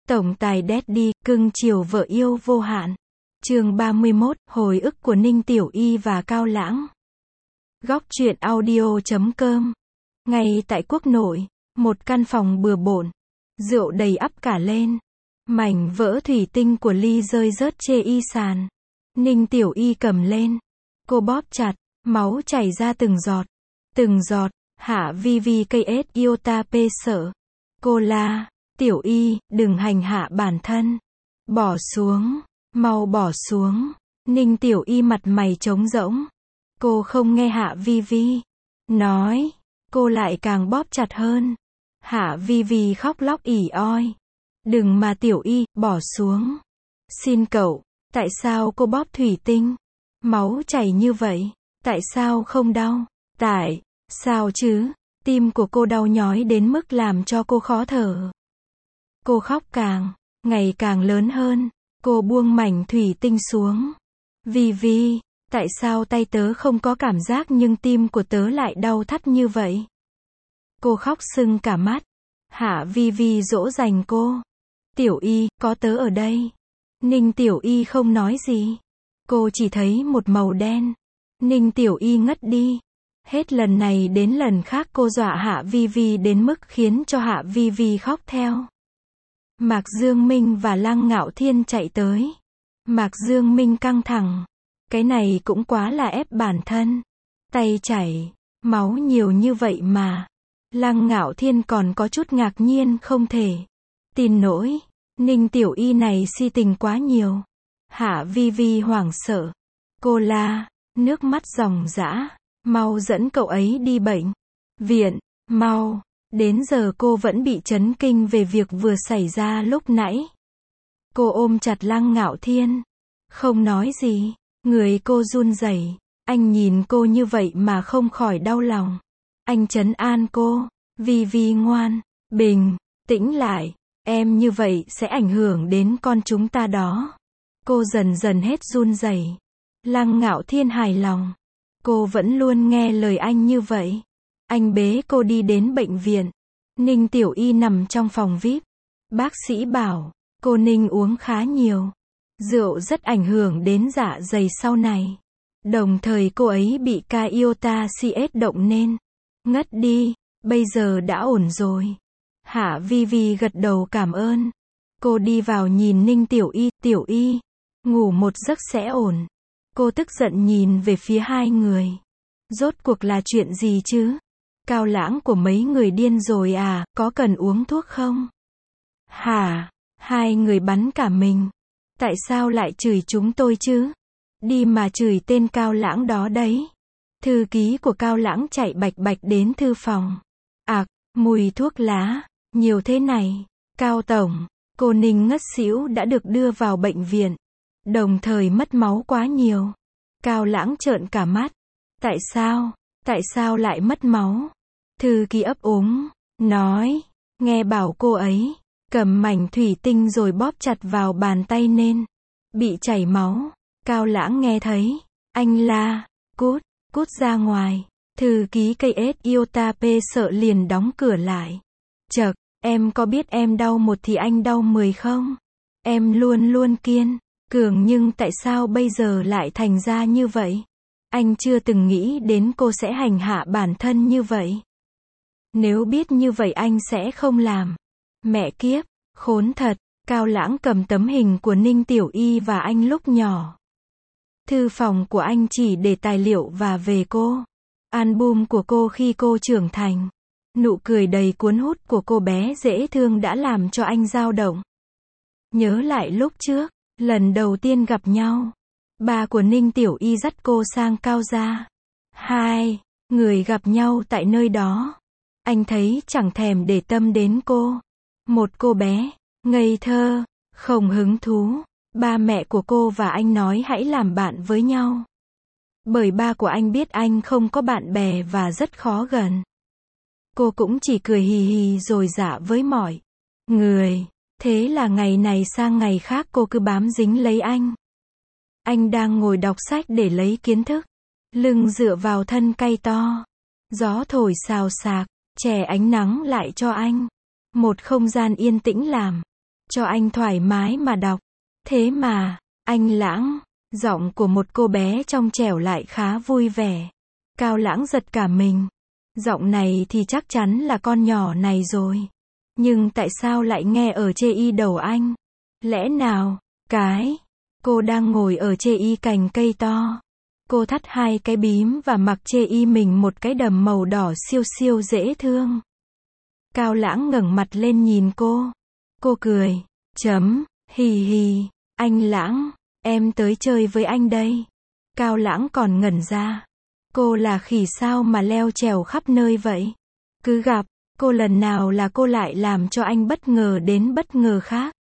Tổng tài Daddy, cưng chiều vợ yêu vô hạn. Chương 31, hồi ức của Ninh Tiểu Y và Cao Lãng. Góc truyện audio.com. Ngay tại quốc nội, một căn phòng bừa bộn, rượu đầy ắp cả lên. Mảnh vỡ thủy tinh của ly rơi rớt chê y sàn. Ninh Tiểu Y cầm lên. Cô bóp chặt, máu chảy ra từng giọt. Từng giọt, Hạ Vi Vi KS Iota P sợ. Cô la, Tiểu Y, đừng hành hạ bản thân. Bỏ xuống, mau bỏ xuống. Ninh Tiểu Y mặt mày trống rỗng. Cô không nghe Hạ Vi Vi nói, cô lại càng bóp chặt hơn. Hạ Vi Vi khóc lóc ỉ oi. Đừng mà Tiểu Y, bỏ xuống. Xin cậu, tại sao cô bóp thủy tinh? Máu chảy như vậy, tại sao không đau? Tại sao chứ? Tim của cô đau nhói đến mức làm cho cô khó thở. Cô khóc ngày càng lớn hơn. Cô buông mảnh thủy tinh xuống. Vi Vi, tại sao tay tớ không có cảm giác nhưng tim của tớ lại đau thắt như vậy? Cô khóc sưng cả mắt. Hạ Vi Vi dỗ dành cô. Tiểu Y, có tớ ở đây. Ninh Tiểu Y không nói gì. Cô chỉ thấy một màu đen. Ninh Tiểu Y ngất đi. Hết lần này đến lần khác cô dọa Hạ Vi Vi đến mức khiến cho Hạ Vi Vi khóc theo. Mạc Dương Minh và Lăng Ngạo Thiên chạy tới. Mạc Dương Minh căng thẳng. Cái này cũng quá là ép bản thân. Tay chảy, máu nhiều như vậy mà. Lăng Ngạo Thiên còn có chút ngạc nhiên không thể tin nổi. Ninh Tiểu Y này si tình quá nhiều. Hạ Vi Vi hoảng sợ. Cô la, nước mắt ròng rã. Mau dẫn cậu ấy đi bệnh viện, mau. Đến giờ cô vẫn bị chấn kinh về việc vừa xảy ra lúc nãy. Cô ôm chặt Lăng Ngạo Thiên. Không nói gì. Người cô run rẩy. Anh nhìn cô như vậy mà không khỏi đau lòng. Anh trấn an cô. Vi Vi ngoan, bình tĩnh lại. Em như vậy sẽ ảnh hưởng đến con chúng ta đó. Cô dần dần hết run rẩy. Lăng Ngạo Thiên hài lòng. Cô vẫn luôn nghe lời anh như vậy. Anh bế cô đi đến bệnh viện. Ninh Tiểu Y nằm trong phòng VIP. Bác sĩ bảo, cô Ninh uống khá nhiều. Rượu rất ảnh hưởng đến dạ dày sau này. Đồng thời cô ấy bị ca iota CS động nên ngất đi. Bây giờ đã ổn rồi. Hạ Vi Vi gật đầu cảm ơn. Cô đi vào nhìn Ninh Tiểu Y, ngủ một giấc sẽ ổn. Cô tức giận nhìn về phía hai người. Rốt cuộc là chuyện gì chứ? Cao Lãng của mấy người điên rồi à, có cần uống thuốc không? Hả? Hai người bắn cả mình. Tại sao lại chửi chúng tôi chứ? Đi mà chửi tên Cao Lãng đó đấy. Thư ký của Cao Lãng chạy bạch bạch đến thư phòng. Mùi thuốc lá, nhiều thế này. Cao Tổng, cô Ninh ngất xỉu đã được đưa vào bệnh viện. Đồng thời mất máu quá nhiều. Cao Lãng trợn cả mắt. Tại sao lại mất máu? Thư ký ấp úng, nói, nghe bảo cô ấy cầm mảnh thủy tinh rồi bóp chặt vào bàn tay nên bị chảy máu. Cao Lãng nghe thấy, anh la, cút ra ngoài. Thư ký KS Iota P sợ liền đóng cửa lại. Chậc, em có biết em đau một thì anh đau 10 không? Em luôn luôn kiên cường nhưng tại sao bây giờ lại thành ra như vậy? Anh chưa từng nghĩ đến cô sẽ hành hạ bản thân như vậy. Nếu biết như vậy anh sẽ không làm. Mẹ kiếp, khốn thật. Cao Lãng cầm tấm hình của Ninh Tiểu Y và anh lúc nhỏ. Thư phòng của anh chỉ để tài liệu và về cô. Album của cô khi cô trưởng thành. Nụ cười đầy cuốn hút của cô bé dễ thương đã làm cho anh dao động. Nhớ lại lúc trước, lần đầu tiên gặp nhau. Ba của Ninh Tiểu Y dắt cô sang Cao gia. Hai người gặp nhau tại nơi đó. Anh thấy chẳng thèm để tâm đến cô. Một cô bé, ngây thơ, không hứng thú. Ba mẹ của cô và anh nói hãy làm bạn với nhau. Bởi ba của anh biết anh không có bạn bè và rất khó gần. Cô cũng chỉ cười hì hì rồi dạ với mọi người. Thế là ngày này sang ngày khác cô cứ bám dính lấy anh. Anh đang ngồi đọc sách để lấy kiến thức. Lưng dựa vào thân cây to. Gió thổi xào xạc, chè ánh nắng lại cho anh một không gian yên tĩnh làm cho anh thoải mái mà đọc. Thế mà, anh Lãng, giọng của một cô bé trong trẻo lại khá vui vẻ. Cao Lãng giật cả mình. Giọng này thì chắc chắn là con nhỏ này rồi. Nhưng tại sao lại nghe ở chê y đầu anh? Lẽ nào, cô đang ngồi ở chê y cành cây to. Cô thắt hai cái bím và mặc chê y mình một cái đầm màu đỏ siêu siêu dễ thương. Cao Lãng ngẩng mặt lên nhìn cô. Cô cười. Hì hì, anh Lãng, em tới chơi với anh đây. Cao Lãng còn ngẩn ra. Cô là khỉ sao mà leo trèo khắp nơi vậy? Cứ gặp cô lần nào là cô lại làm cho anh bất ngờ đến bất ngờ khác.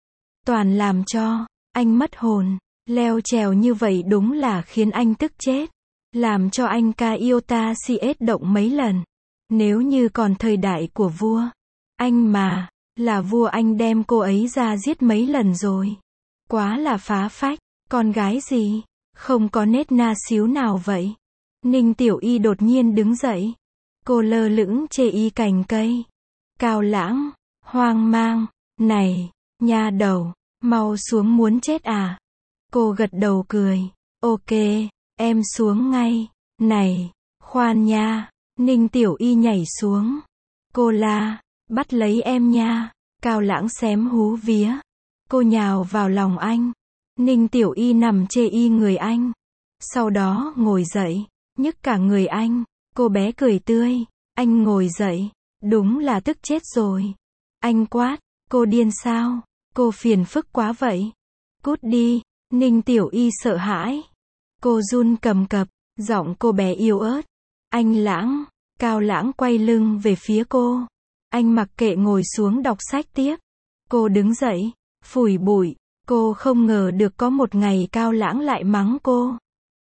Toàn làm cho anh mất hồn. Leo trèo như vậy đúng là khiến anh tức chết. Làm cho anh ca yêu ta CS động mấy lần. Nếu như còn thời đại của vua, anh mà là vua anh đem cô ấy ra giết mấy lần rồi. Quá là phá phách. Con gái gì? Không có nết na xíu nào vậy. Ninh Tiểu Y đột nhiên đứng dậy. Cô lơ lửng chê y cành cây. Cao Lãng, hoang mang. Này, nha đầu, mau xuống muốn chết à? Cô gật đầu cười. Ok, em xuống ngay. Này, khoan nha. Ninh Tiểu Y nhảy xuống. Cô la, bắt lấy em nha. Cao Lãng xém hú vía. Cô nhào vào lòng anh. Ninh Tiểu Y nằm chê y người anh. Sau đó ngồi dậy, nhức cả người anh. Cô bé cười tươi. Anh ngồi dậy. Đúng là tức chết rồi. Anh quát. Cô điên sao? Cô phiền phức quá vậy. Cút đi. Ninh Tiểu Y sợ hãi. Cô run cầm cập. Giọng cô bé yếu ớt. Anh Lãng. Cao Lãng quay lưng về phía cô. Anh mặc kệ ngồi xuống đọc sách tiếp. Cô đứng dậy, phủi bụi. Cô không ngờ được có một ngày Cao Lãng lại mắng cô.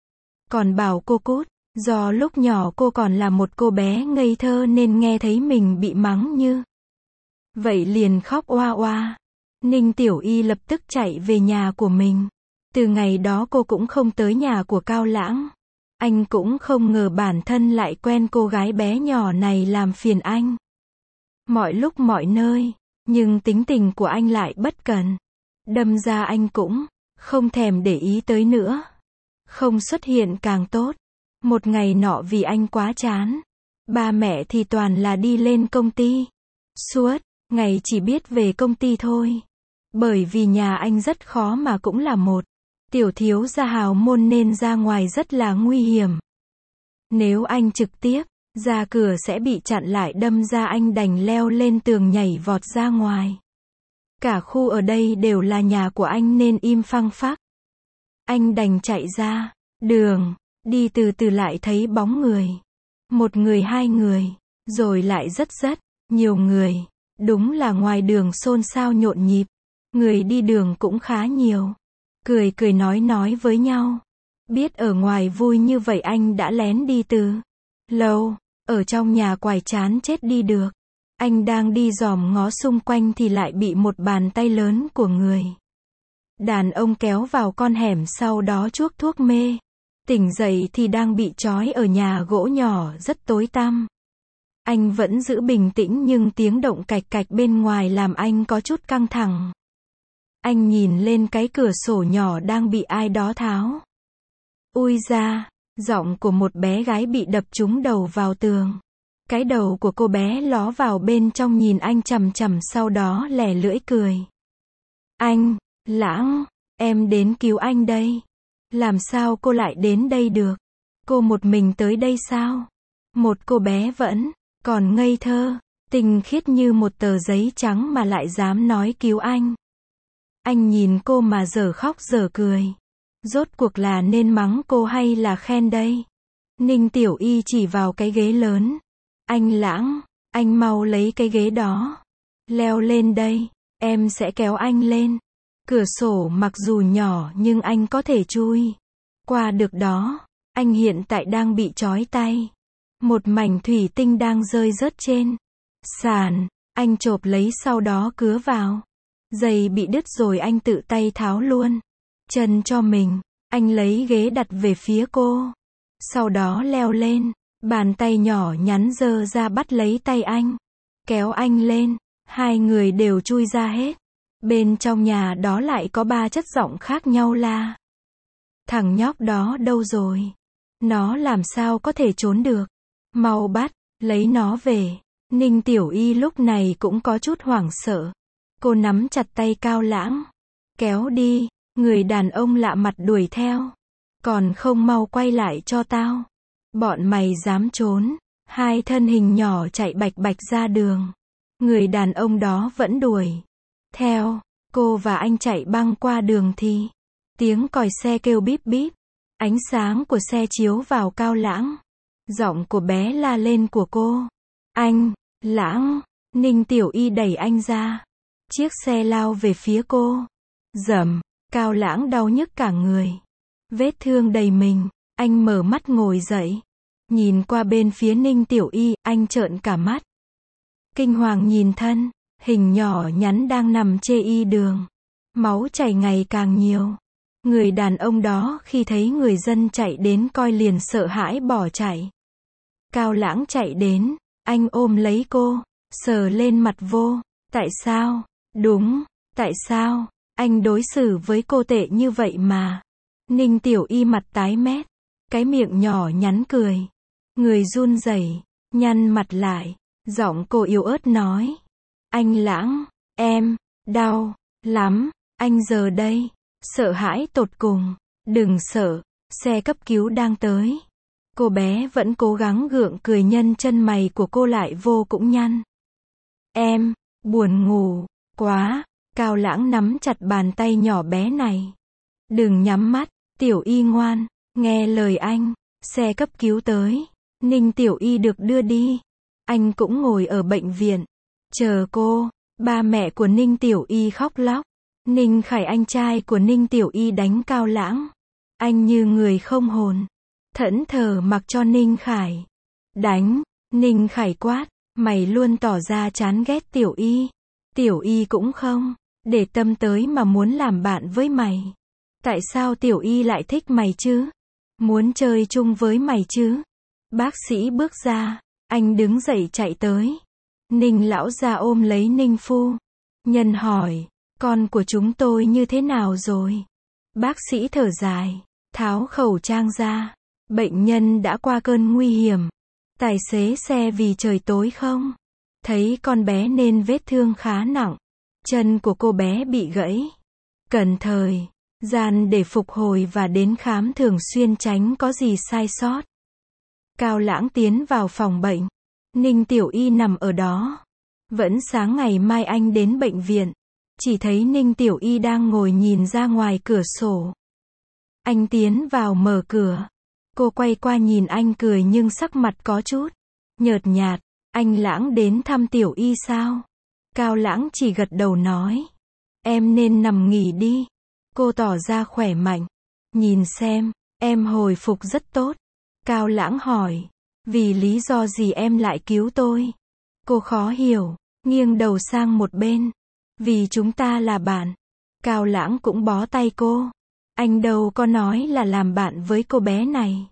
Còn bảo cô cút. Do lúc nhỏ cô còn là một cô bé ngây thơ nên nghe thấy mình bị mắng như vậy liền khóc oa oa. Ninh Tiểu Y lập tức chạy về nhà của mình. Từ ngày đó cô cũng không tới nhà của Cao Lãng. Anh cũng không ngờ bản thân lại quen cô gái bé nhỏ này làm phiền anh. Mọi lúc mọi nơi. Nhưng tính tình của anh lại bất cẩn. Đâm ra anh cũng không thèm để ý tới nữa. Không xuất hiện càng tốt. Một ngày nọ vì anh quá chán. Ba mẹ thì toàn là đi lên công ty. Suốt ngày chỉ biết về công ty thôi. Bởi vì nhà anh rất khó mà cũng là một tiểu thiếu gia hào môn nên ra ngoài rất là nguy hiểm. Nếu anh trực tiếp ra cửa sẽ bị chặn lại đâm ra anh đành leo lên tường nhảy vọt ra ngoài. Cả khu ở đây đều là nhà của anh nên im phăng phắc. Anh đành chạy ra đường, đi từ từ lại thấy bóng người. Một người hai người, rồi lại rất nhiều người. Đúng là ngoài đường xôn xao nhộn nhịp. Người đi đường cũng khá nhiều. Cười cười nói với nhau. Biết ở ngoài vui như vậy anh đã lén đi từ lâu. Ở trong nhà quài chán chết đi được. Anh đang đi dòm ngó xung quanh thì lại bị một bàn tay lớn của người đàn ông kéo vào con hẻm, sau đó chuốc thuốc mê. Tỉnh dậy thì đang bị trói ở nhà gỗ nhỏ rất tối tăm. Anh vẫn giữ bình tĩnh nhưng tiếng động cạch cạch bên ngoài làm anh có chút căng thẳng. Anh nhìn lên cái cửa sổ nhỏ đang bị ai đó tháo. Ui ra, giọng của một bé gái bị đập trúng đầu vào tường. Cái đầu của cô bé ló vào bên trong nhìn anh chằm chằm, sau đó lè lưỡi cười. Anh, Lãng, em đến cứu anh đây. Làm sao cô lại đến đây được? Cô một mình tới đây sao? Một cô bé vẫn còn ngây thơ, tinh khiết như một tờ giấy trắng mà lại dám nói cứu anh. Anh nhìn cô mà dở khóc dở cười. Rốt cuộc là nên mắng cô hay là khen đây? Ninh Tiểu Y chỉ vào cái ghế lớn. Anh Lãng, anh mau lấy cái ghế đó. Leo lên đây, em sẽ kéo anh lên. Cửa sổ mặc dù nhỏ nhưng anh có thể chui qua được đó. Anh hiện tại đang bị trói tay. Một mảnh thủy tinh đang rơi rớt trên sàn. Anh chộp lấy sau đó cứa vào. Giày bị đứt rồi anh tự tay tháo luôn chân cho mình. Anh lấy ghế đặt về phía cô. Sau đó leo lên. Bàn tay nhỏ nhắn giơ ra bắt lấy tay anh. Kéo anh lên. Hai người đều chui ra hết. Bên trong nhà đó lại có 3 chất giọng khác nhau la. Thằng nhóc đó đâu rồi? Nó làm sao có thể trốn được? Mau bắt, lấy nó về. Ninh Tiểu Y lúc này cũng có chút hoảng sợ. Cô nắm chặt tay Cao Lãng. Kéo đi, người đàn ông lạ mặt đuổi theo. Còn không mau quay lại cho tao. Bọn mày dám trốn. Hai thân hình nhỏ chạy bạch bạch ra đường. Người đàn ông đó vẫn đuổi theo. Cô và anh chạy băng qua đường thì tiếng còi xe kêu bíp bíp. Ánh sáng của xe chiếu vào Cao Lãng. Giọng của bé la lên của cô. Anh, Lãng. Ninh Tiểu Y đẩy anh ra. Chiếc xe lao về phía cô. Rầm, Cao Lãng đau nhức cả người. Vết thương đầy mình. Anh mở mắt ngồi dậy. Nhìn qua bên phía Ninh Tiểu Y, anh trợn cả mắt. Kinh hoàng nhìn thân, hình nhỏ nhắn đang nằm chê y đường. Máu chảy ngày càng nhiều. Người đàn ông đó khi thấy người dân chạy đến coi liền sợ hãi bỏ chạy. Cao Lãng chạy đến, anh ôm lấy cô, sờ lên mặt vô. Tại sao? Đúng, tại sao? Anh đối xử với cô tệ như vậy mà. Ninh Tiểu Y mặt tái mét, cái miệng nhỏ nhắn cười. Người run rẩy, nhăn mặt lại, giọng cô yếu ớt nói. Anh Lãng, em, đau, lắm, anh giờ đây, sợ hãi tột cùng. Đừng sợ, xe cấp cứu đang tới. Cô bé vẫn cố gắng gượng cười nhân chân mày của cô lại vô cũng nhăn. Em, buồn ngủ, quá. Cao Lãng nắm chặt bàn tay nhỏ bé này. Đừng nhắm mắt, Tiểu Y ngoan, nghe lời anh, xe cấp cứu tới. Ninh Tiểu Y được đưa đi. Anh cũng ngồi ở bệnh viện. Chờ cô. Ba mẹ của Ninh Tiểu Y khóc lóc. Ninh Khải anh trai của Ninh Tiểu Y đánh Cao Lãng. Anh như người không hồn. Thẫn thờ mặc cho Ninh Khải đánh. Ninh Khải quát. Mày luôn tỏ ra chán ghét Tiểu Y. Tiểu Y cũng không để tâm tới mà muốn làm bạn với mày. Tại sao Tiểu Y lại thích mày chứ? Muốn chơi chung với mày chứ? Bác sĩ bước ra, anh đứng dậy chạy tới. Ninh lão gia ôm lấy Ninh phu nhân hỏi, con của chúng tôi như thế nào rồi? Bác sĩ thở dài, tháo khẩu trang ra. Bệnh nhân đã qua cơn nguy hiểm. Tài xế xe vì trời tối không thấy con bé nên vết thương khá nặng. Chân của cô bé bị gãy. Cần thời gian để phục hồi và đến khám thường xuyên tránh có gì sai sót. Cao Lãng tiến vào phòng bệnh. Ninh Tiểu Y nằm ở đó. Vẫn sáng ngày mai anh đến bệnh viện. Chỉ thấy Ninh Tiểu Y đang ngồi nhìn ra ngoài cửa sổ. Anh tiến vào mở cửa. Cô quay qua nhìn anh cười nhưng sắc mặt có chút nhợt nhạt. Anh Lãng đến thăm Tiểu Y sao? Cao Lãng chỉ gật đầu nói. Em nên nằm nghỉ đi. Cô tỏ ra khỏe mạnh. Nhìn xem, em hồi phục rất tốt. Cao Lãng hỏi. Vì lý do gì em lại cứu tôi? Cô khó hiểu, nghiêng đầu sang một bên. Vì chúng ta là bạn. Cao Lãng cũng bó tay cô. Anh đâu có nói là làm bạn với cô bé này.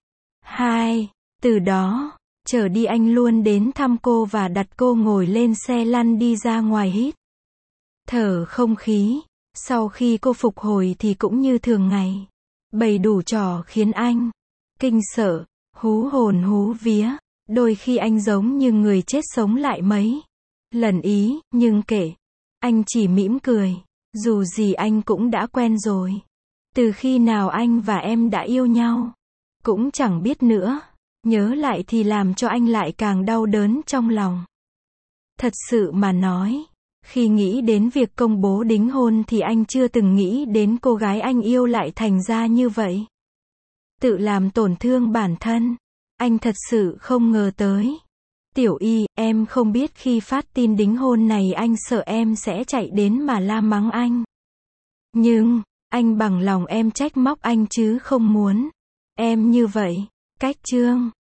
Từ đó trở đi anh luôn đến thăm cô và đặt cô ngồi lên xe lăn đi ra ngoài hít thở không khí. Sau khi cô phục hồi thì cũng như thường ngày. Bày đủ trò khiến anh kinh sợ, hú hồn hú vía. Đôi khi anh giống như người chết sống lại mấy lần ý, nhưng kệ. Anh chỉ mỉm cười. Dù gì anh cũng đã quen rồi. Từ khi nào anh và em đã yêu nhau cũng chẳng biết nữa. Nhớ lại thì làm cho anh lại càng đau đớn trong lòng. Thật sự mà nói, khi nghĩ đến việc công bố đính hôn thì anh chưa từng nghĩ đến cô gái anh yêu lại thành ra như vậy. Tự làm tổn thương bản thân. Anh thật sự không ngờ tới. Tiểu Y, em không biết khi phát tin đính hôn này anh sợ em sẽ chạy đến mà la mắng anh. Nhưng, anh bằng lòng em trách móc anh chứ không muốn em như vậy. Cách chương